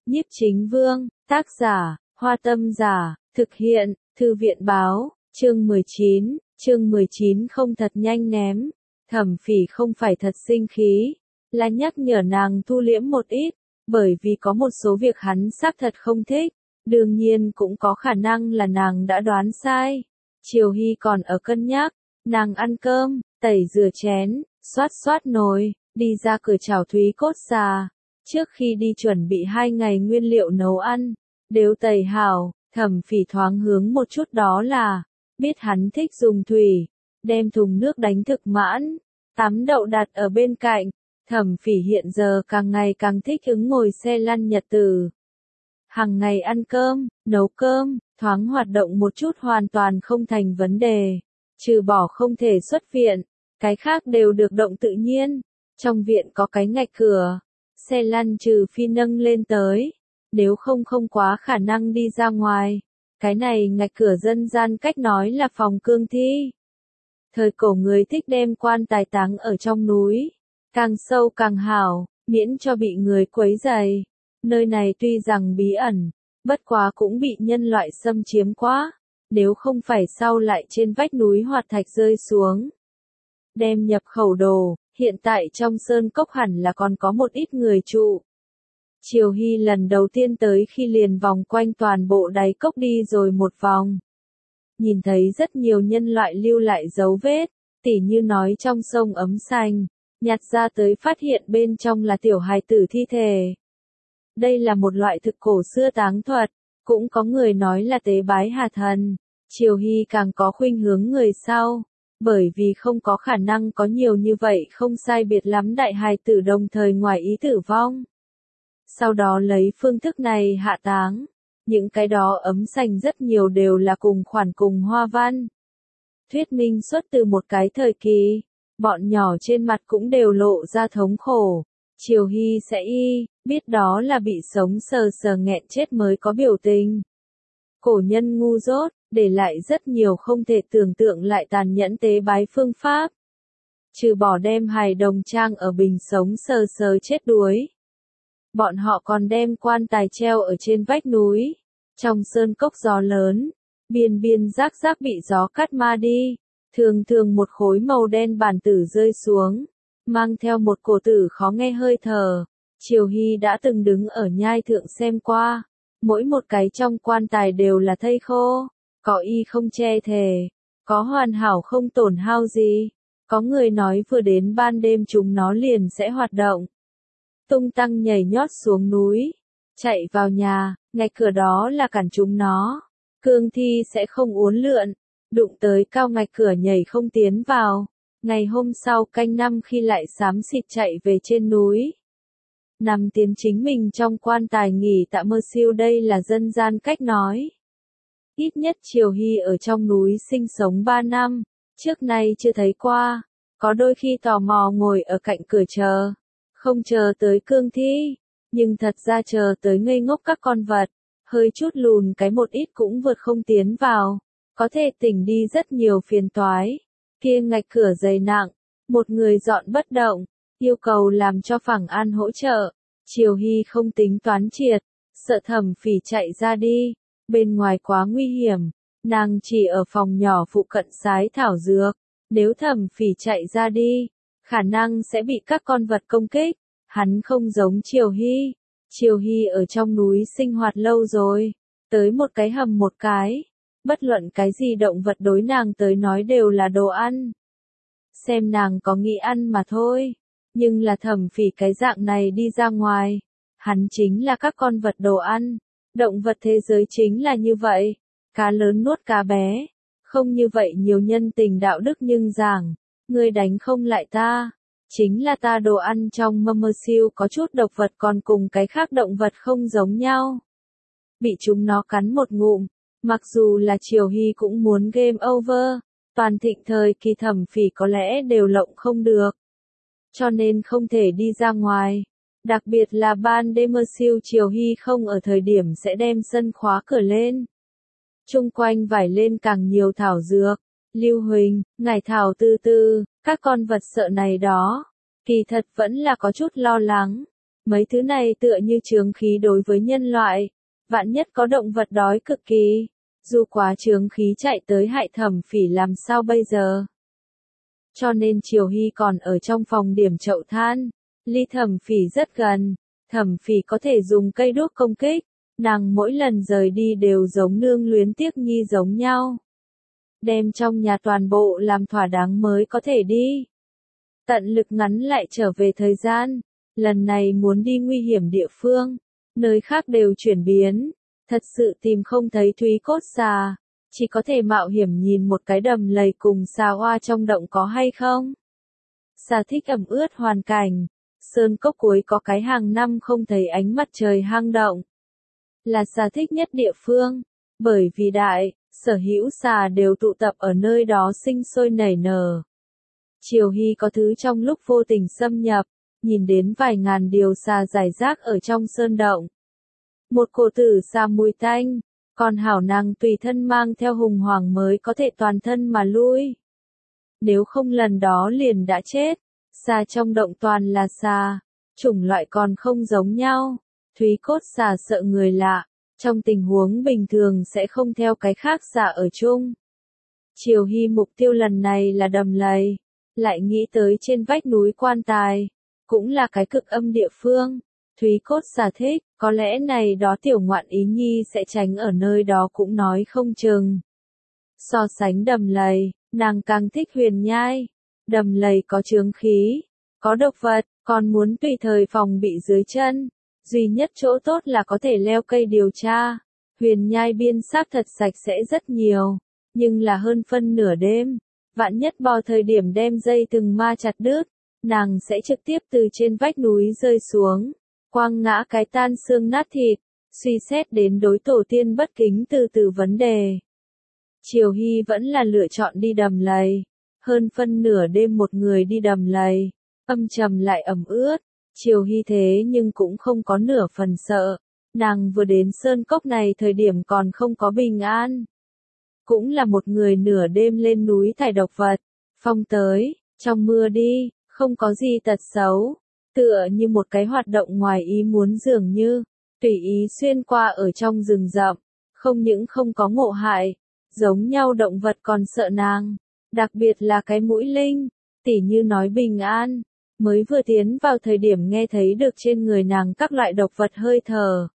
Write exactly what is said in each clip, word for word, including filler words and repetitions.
Nhiếp Chính Vương, tác giả, Hoa Tâm Giả, thực hiện, Thư viện báo, chương mười chín, chương mười chín không thật nhanh ném. Thẩm Phỉ không phải thật sinh khí, là nhắc nhở nàng thu liễm một ít, bởi vì có một số việc hắn xác thật không thích, đương nhiên cũng có khả năng là nàng đã đoán sai. Triều Hy còn ở cân nhắc, nàng ăn cơm, tẩy rửa chén, xoát xoát nồi, đi ra cửa chảo thúy cốt xà. Trước khi đi chuẩn bị hai ngày nguyên liệu nấu ăn, đều tẩy hảo, Thẩm Phỉ thoáng hướng một chút đó là, biết hắn thích dùng thủy, đem thùng nước đánh thực mãn, tắm đậu đặt ở bên cạnh. Thẩm Phỉ hiện giờ càng ngày càng thích ứng ngồi xe lăn nhật tử. Hàng ngày ăn cơm, nấu cơm, thoáng hoạt động một chút hoàn toàn không thành vấn đề. Trừ bỏ không thể xuất viện, cái khác đều được động tự nhiên. Trong viện có cái ngạch cửa, xe lăn trừ phi nâng lên tới, nếu không không quá khả năng đi ra ngoài. Cái này ngạch cửa dân gian cách nói là phòng cương thi. Thời cổ người thích đem quan tài táng ở trong núi, càng sâu càng hảo, miễn cho bị người quấy rầy. Nơi này tuy rằng bí ẩn, bất quá cũng bị nhân loại xâm chiếm quá, nếu không phải sau lại trên vách núi hoạt thạch rơi xuống. Đem nhập khẩu đồ, hiện tại trong sơn cốc hẳn là còn có một ít người trụ. Triều Hy lần đầu tiên tới khi liền vòng quanh toàn bộ đáy cốc đi rồi một vòng. Nhìn thấy rất nhiều nhân loại lưu lại dấu vết, tỉ như nói trong sông ấm xanh, nhặt ra tới phát hiện bên trong là tiểu hài tử thi thể. Đây là một loại thực cổ xưa táng thuật, cũng có người nói là tế bái hà thần. Triều Hy càng có khuynh hướng người sau, bởi vì không có khả năng có nhiều như vậy không sai biệt lắm đại hài tử đồng thời ngoài ý tử vong. Sau đó lấy phương thức này hạ táng, những cái đó ấm xanh rất nhiều đều là cùng khoản cùng hoa văn. Thuyết minh xuất từ một cái thời kỳ, bọn nhỏ trên mặt cũng đều lộ ra thống khổ. Triều Hy sẽ y, biết đó là bị sống sờ sờ nghẹn chết mới có biểu tình. Cổ nhân ngu dốt, để lại rất nhiều không thể tưởng tượng lại tàn nhẫn tế bái phương pháp. Trừ bỏ đem hài đồng trang ở bình sống sờ sờ chết đuối. Bọn họ còn đem quan tài treo ở trên vách núi. Trong sơn cốc gió lớn, biên biên rác rác bị gió cắt ma đi. Thường thường một khối màu đen bản tử rơi xuống, mang theo một cổ tử khó nghe hơi thở. Triều Hy đã từng đứng ở nhai thượng xem qua, mỗi một cái trong quan tài đều là thây khô, có y không che thể, có hoàn hảo không tổn hao gì. Có người nói vừa đến ban đêm chúng nó liền sẽ hoạt động, tung tăng nhảy nhót xuống núi, chạy vào nhà, ngay cửa đó là cản chúng nó. Cương thi sẽ không uốn lượn, đụng tới cao ngạch cửa nhảy không tiến vào. Ngày hôm sau canh năm khi lại xám xịt chạy về trên núi, nằm tiến chính mình trong quan tài nghỉ tạ mơ siêu. Đây là dân gian cách nói. Ít nhất Triều Hy ở trong núi sinh sống ba năm, trước nay chưa thấy qua. Có đôi khi tò mò ngồi ở cạnh cửa chờ, không chờ tới cương thi, nhưng thật ra chờ tới ngây ngốc các con vật, hơi chút lùn cái một ít cũng vượt không tiến vào, có thể tỉnh đi rất nhiều phiền toái. Kia ngạch cửa dày nặng, một người dọn bất động, yêu cầu làm cho Phẳng An hỗ trợ. Triều Hy không tính toán triệt, sợ Thẩm Phỉ chạy ra đi, bên ngoài quá nguy hiểm, nàng chỉ ở phòng nhỏ phụ cận sái thảo dược. Nếu Thẩm Phỉ chạy ra đi, khả năng sẽ bị các con vật công kích. Hắn không giống Triều Hy. Triều Hy ở trong núi sinh hoạt lâu rồi, tới một cái hầm một cái. Bất luận cái gì động vật đối nàng tới nói đều là đồ ăn. Xem nàng có nghĩ ăn mà thôi. Nhưng là Thẩm Phỉ cái dạng này đi ra ngoài, hắn chính là các con vật đồ ăn. Động vật thế giới chính là như vậy. Cá lớn nuốt cá bé. Không như vậy nhiều nhân tình đạo đức nhưng giảng, ngươi đánh không lại ta, chính là ta đồ ăn. Trong mơ mơ siêu có chút độc vật còn cùng cái khác động vật không giống nhau. Bị chúng nó cắn một ngụm, mặc dù là Triều Hy cũng muốn game over, toàn thịnh thời kỳ Thẩm Phỉ có lẽ đều lộng không được. Cho nên không thể đi ra ngoài, đặc biệt là ban đêm mơ siêu Triều Hy không ở thời điểm sẽ đem sân khóa cửa lên. Trung quanh vải lên càng nhiều thảo dược, lưu huỳnh, ngải thảo tư tư, các con vật sợ này đó, kỳ thật vẫn là có chút lo lắng. Mấy thứ này tựa như chướng khí đối với nhân loại. Vạn nhất có động vật đói cực kỳ. Dù quá chướng khí chạy tới hại Thẩm Phỉ làm sao bây giờ? Cho nên Triều Hy còn ở trong phòng điểm chậu than. Ly Thẩm Phỉ rất gần. Thẩm Phỉ có thể dùng cây đuốc công kích. Nàng mỗi lần rời đi đều giống nương luyến tiếc nhi giống nhau. Đem trong nhà toàn bộ làm thỏa đáng mới có thể đi. Tận lực ngắn lại trở về thời gian. Lần này muốn đi nguy hiểm địa phương. Nơi khác đều chuyển biến. Thật sự tìm không thấy Thúy Cốt Xà. Chỉ có thể mạo hiểm nhìn một cái đầm lầy cùng xà hoa trong động có hay không. Xà thích ẩm ướt hoàn cảnh. Sơn cốc cuối có cái hàng năm không thấy ánh mặt trời hang động. Là xà thích nhất địa phương. Bởi vì đại, sở hữu xà đều tụ tập ở nơi đó sinh sôi nảy nở. Triều Hy có thứ trong lúc vô tình xâm nhập. Nhìn đến vài ngàn điều xà rải rác ở trong sơn động. Một cổ tử xà mùi tanh. Còn hảo nàng tùy thân mang theo hùng hoàng mới có thể toàn thân mà lui. Nếu không lần đó liền đã chết. Xà trong động toàn là xà. Chủng loại còn không giống nhau. Thúy Cốt Xà sợ người lạ. Trong tình huống bình thường sẽ không theo cái khác xà ở chung. Triều Hy mục tiêu lần này là đầm lầy. Lại nghĩ tới trên vách núi Quan Tài. Cũng là cái cực âm địa phương. Thúy Cốt Xà thích, có lẽ này đó tiểu ngoạn ý nhi sẽ tránh ở nơi đó cũng nói không chừng. So sánh đầm lầy, nàng càng thích Huyền Nhai. Đầm lầy có chướng khí, có độc vật, còn muốn tùy thời phòng bị dưới chân. Duy nhất chỗ tốt là có thể leo cây điều tra. Huyền Nhai biên xác thật sạch sẽ rất nhiều, nhưng là hơn phân nửa đêm. Vạn nhất bò thời điểm đem dây từng ma chặt đứt, nàng sẽ trực tiếp từ trên vách núi rơi xuống. Quang ngã cái tan xương nát thịt, suy xét đến đối tổ tiên bất kính từ từ vấn đề. Triều Hy vẫn là lựa chọn đi đầm lầy. Hơn phân nửa đêm một người đi đầm lầy, âm trầm lại ẩm ướt. Triều Hy thế nhưng cũng không có nửa phần sợ. Nàng vừa đến sơn cốc này thời điểm còn không có bình an. Cũng là một người nửa đêm lên núi thải độc vật. Phong tới, trong mưa đi, không có gì tật xấu. Tựa như một cái hoạt động ngoài ý muốn dường như, tùy ý xuyên qua ở trong rừng rậm, không những không có ngộ hại, giống nhau động vật còn sợ nàng, đặc biệt là cái mũi linh, tỉ như nói bình an, mới vừa tiến vào thời điểm nghe thấy được trên người nàng các loại độc vật hơi thở.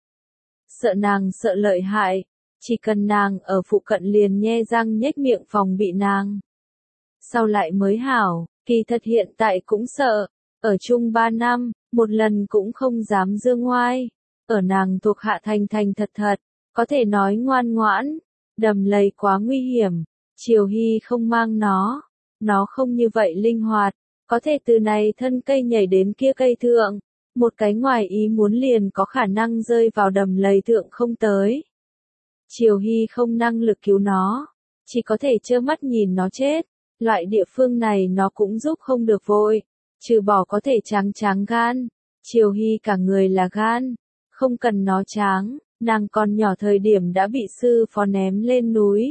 Sợ nàng sợ lợi hại, chỉ cần nàng ở phụ cận liền nhe răng nhếch miệng phòng bị nàng. Sau lại mới hảo, kỳ thật hiện tại cũng sợ. Ở chung ba năm, một lần cũng không dám dương ngoai. Ở nàng thuộc hạ thành thành thật thật, có thể nói ngoan ngoãn. Đầm lầy quá nguy hiểm, Triều Hy không mang nó. Nó không như vậy linh hoạt, có thể từ này thân cây nhảy đến kia cây thượng. Một cái ngoài ý muốn liền có khả năng rơi vào đầm lầy thượng không tới. Triều Hy không năng lực cứu nó, chỉ có thể trơ mắt nhìn nó chết. Loại địa phương này nó cũng giúp không được vội. Trừ bỏ có thể tráng tráng gan, Triều Hy cả người là gan, không cần nó tráng, nàng còn nhỏ thời điểm đã bị sư phó ném lên núi.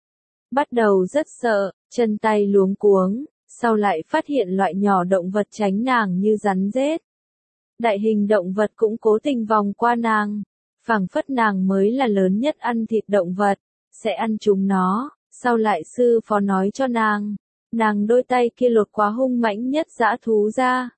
Bắt đầu rất sợ, chân tay luống cuống, sau lại phát hiện loại nhỏ động vật tránh nàng như rắn rết. Đại hình động vật cũng cố tình vòng qua nàng, phảng phất nàng mới là lớn nhất ăn thịt động vật, sẽ ăn chúng nó, sau lại sư phó nói cho nàng. Nàng đôi tay kia lột quá hung mãnh nhất dã thú ra.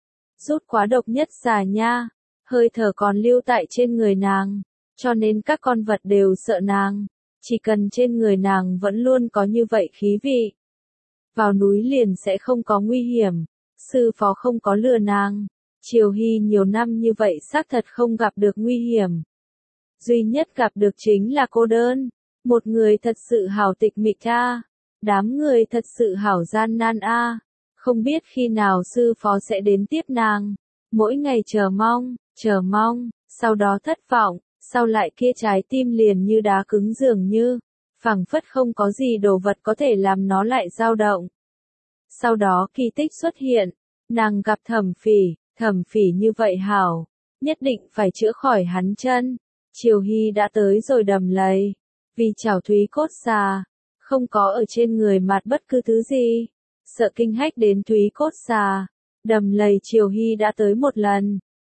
Rút quá độc nhất xà nha. Hơi thở còn lưu tại trên người nàng. Cho nên các con vật đều sợ nàng. Chỉ cần trên người nàng vẫn luôn có như vậy khí vị. Vào núi liền sẽ không có nguy hiểm. Sư phó không có lừa nàng. Triều Hy nhiều năm như vậy xác thật không gặp được nguy hiểm. Duy nhất gặp được chính là cô đơn. Một người thật sự hảo tịch mịch a. Đám người thật sự hảo gian nan a, không biết khi nào sư phó sẽ đến tiếp nàng. Mỗi ngày chờ mong, chờ mong, sau đó thất vọng, sau lại kia trái tim liền như đá cứng dường như, phảng phất không có gì đồ vật có thể làm nó lại dao động. Sau đó kỳ tích xuất hiện, nàng gặp Thẩm Phỉ, Thẩm Phỉ như vậy hảo, nhất định phải chữa khỏi hắn chân. Triều Hy đã tới rồi đầm lầy, vì chảo Thúy Cốt Xà. Không có ở trên người mặt bất cứ thứ gì. Sợ kinh hách đến Thúy Cốt Xà. Đầm lầy Triều Hy đã tới một lần.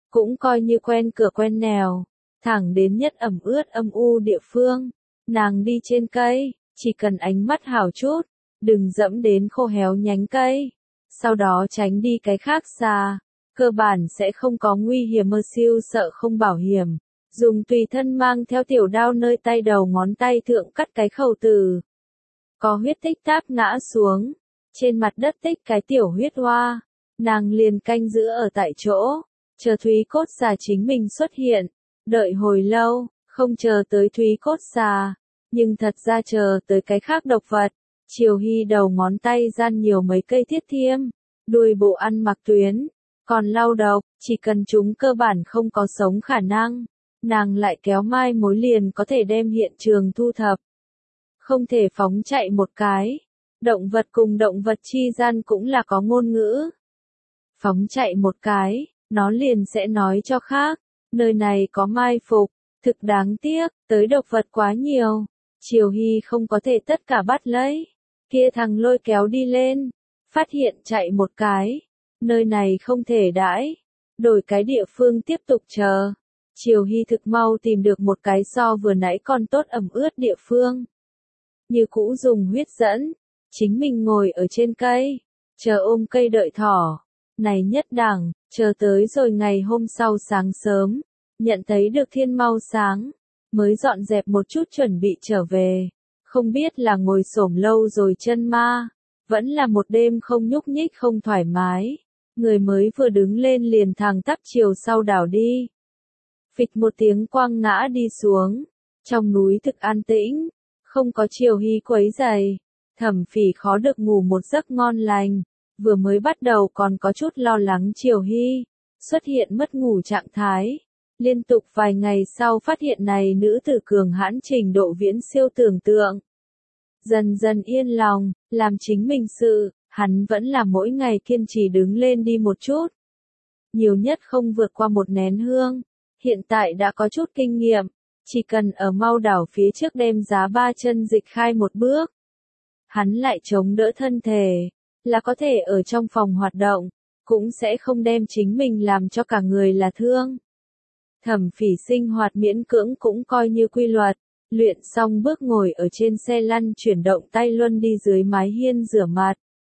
cũng coi như quen cửa quen nẻo, thẳng đến nhất ẩm ướt âm u địa phương. Nàng đi trên cây, chỉ cần ánh mắt hảo chút, đừng dẫm đến khô héo nhánh cây. Sau đó tránh đi cái khác xa, cơ bản sẽ không có nguy hiểm. Mơ siêu sợ không bảo hiểm, dùng tùy thân mang theo tiểu đao nơi tay đầu ngón tay thượng cắt cái khẩu tử. Có huyết tích táp ngã xuống, trên mặt đất tích cái tiểu huyết hoa, nàng liền canh giữ ở tại chỗ, chờ Thúy Cốt Xà chính mình xuất hiện, đợi hồi lâu, không chờ tới Thúy Cốt Xà, nhưng thật ra chờ tới cái khác độc vật. Triều Hy đầu ngón tay gian nhiều mấy cây thiết thiêm, đuôi bộ ăn mặc tuyến, còn lau độc, chỉ cần chúng cơ bản không có sống khả năng, nàng lại kéo mai mối liền có thể đem hiện trường thu thập. Không thể phóng chạy một cái, động vật cùng động vật chi gian cũng là có ngôn ngữ. Phóng chạy một cái, nó liền sẽ nói cho khác, nơi này có mai phục, thực đáng tiếc, tới độc vật quá nhiều, Triều Hy không có thể tất cả bắt lấy. Kia thằng lôi kéo đi lên, phát hiện chạy một cái, nơi này không thể đãi, đổi cái địa phương tiếp tục chờ. Triều Hy thực mau tìm được một cái so vừa nãy còn tốt ẩm ướt địa phương. Như cũ dùng huyết dẫn, chính mình ngồi ở trên cây, chờ ôm cây đợi thỏ. Này nhất đẳng, chờ tới rồi ngày hôm sau sáng sớm, nhận thấy được thiên mau sáng, mới dọn dẹp một chút chuẩn bị trở về. Không biết là ngồi xổm lâu rồi chân ma, vẫn là một đêm không nhúc nhích không thoải mái. Người mới vừa đứng lên liền thẳng tắp chiều sau đảo đi. Phịch một tiếng quang ngã đi xuống, trong núi thực an tĩnh, không có Triều Hy quấy rầy. Thẩm Phỉ khó được ngủ một giấc ngon lành, vừa mới bắt đầu còn có chút lo lắng Triều Hy xuất hiện mất ngủ trạng thái. Liên tục vài ngày sau phát hiện này nữ tử cường hãn trình độ viễn siêu tưởng tượng. Dần dần yên lòng, làm chính mình sự, hắn vẫn là mỗi ngày kiên trì đứng lên đi một chút. Nhiều nhất không vượt qua một nén hương, hiện tại đã có chút kinh nghiệm, chỉ cần ở mau đảo phía trước đem giá ba chân dịch khai một bước. Hắn lại chống đỡ thân thể, là có thể ở trong phòng hoạt động, cũng sẽ không đem chính mình làm cho cả người là thương. Thẩm Phỉ sinh hoạt miễn cưỡng cũng coi như quy luật, luyện xong bước ngồi ở trên xe lăn chuyển động tay luân đi dưới mái hiên rửa mặt.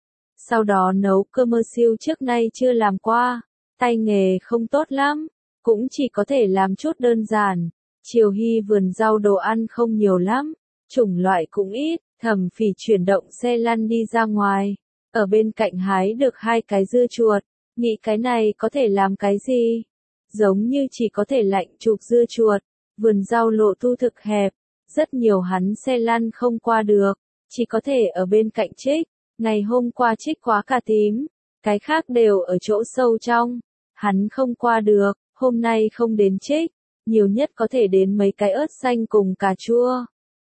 Sau đó nấu cơm. Mơ siêu trước nay chưa làm qua, tay nghề không tốt lắm, cũng chỉ có thể làm chút đơn giản. Triều Hy vườn rau đồ ăn không nhiều lắm, chủng loại cũng ít. Thẩm Phỉ chuyển động xe lăn đi ra ngoài, ở bên cạnh hái được hai cái dưa chuột, nghĩ cái này có thể làm cái gì? Giống như chỉ có thể lạnh chụp dưa chuột, vườn rau lộ thu thực hẹp, rất nhiều hắn xe lăn không qua được, chỉ có thể ở bên cạnh trích. Ngày hôm qua trích quá cà tím, cái khác đều ở chỗ sâu trong, hắn không qua được, hôm nay không đến trích, nhiều nhất có thể đến mấy cái ớt xanh cùng cà chua.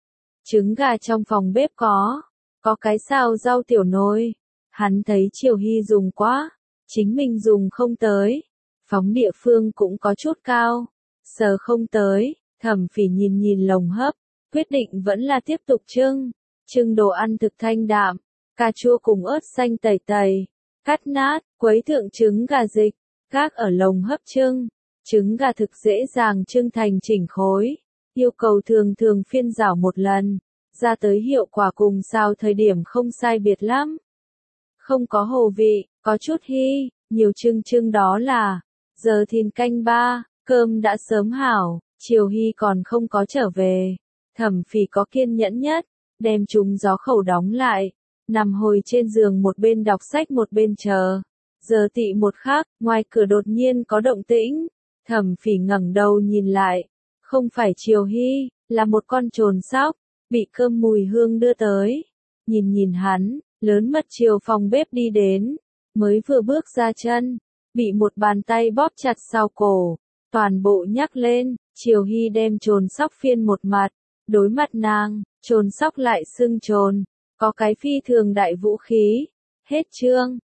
Trứng gà trong phòng bếp có, có cái xào rau tiểu nồi, hắn thấy Triều Hy dùng quá, chính mình dùng không tới, phóng địa phương cũng có chút cao, sờ không tới. Thẩm Phỉ nhìn nhìn lồng hấp, quyết định vẫn là tiếp tục trưng, trưng đồ ăn thực thanh đạm, cà chua cùng ớt xanh tẩy tẩy, cắt nát, quấy thượng trứng gà dịch, gác ở lồng hấp trưng. Trứng gà thực dễ dàng trưng thành chỉnh khối, yêu cầu thường thường phiên rảo một lần, ra tới hiệu quả cùng xào thời điểm không sai biệt lắm. Không có hồ vị, có chút hy, nhiều trưng trưng đó là, giờ thìn canh ba, cơm đã sớm hảo, Triều Hy còn không có trở về. Thẩm Phỉ có kiên nhẫn nhất, đem chúng gió khẩu đóng lại, nằm hồi trên giường một bên đọc sách một bên chờ. Giờ tị một khắc, ngoài cửa đột nhiên có động tĩnh. Thẩm Phỉ ngẩng đầu nhìn lại, không phải Triều Hy, là một con trồn sóc, bị cơm mùi hương đưa tới. Nhìn nhìn hắn, lớn mật chiều phòng bếp đi đến, mới vừa bước ra chân, bị một bàn tay bóp chặt sau cổ, toàn bộ nhắc lên. Triều Hy đem trồn sóc phiên một mặt, đối mặt nàng, trồn sóc lại xưng trồn, có cái phi thường đại vũ khí. Hết chương.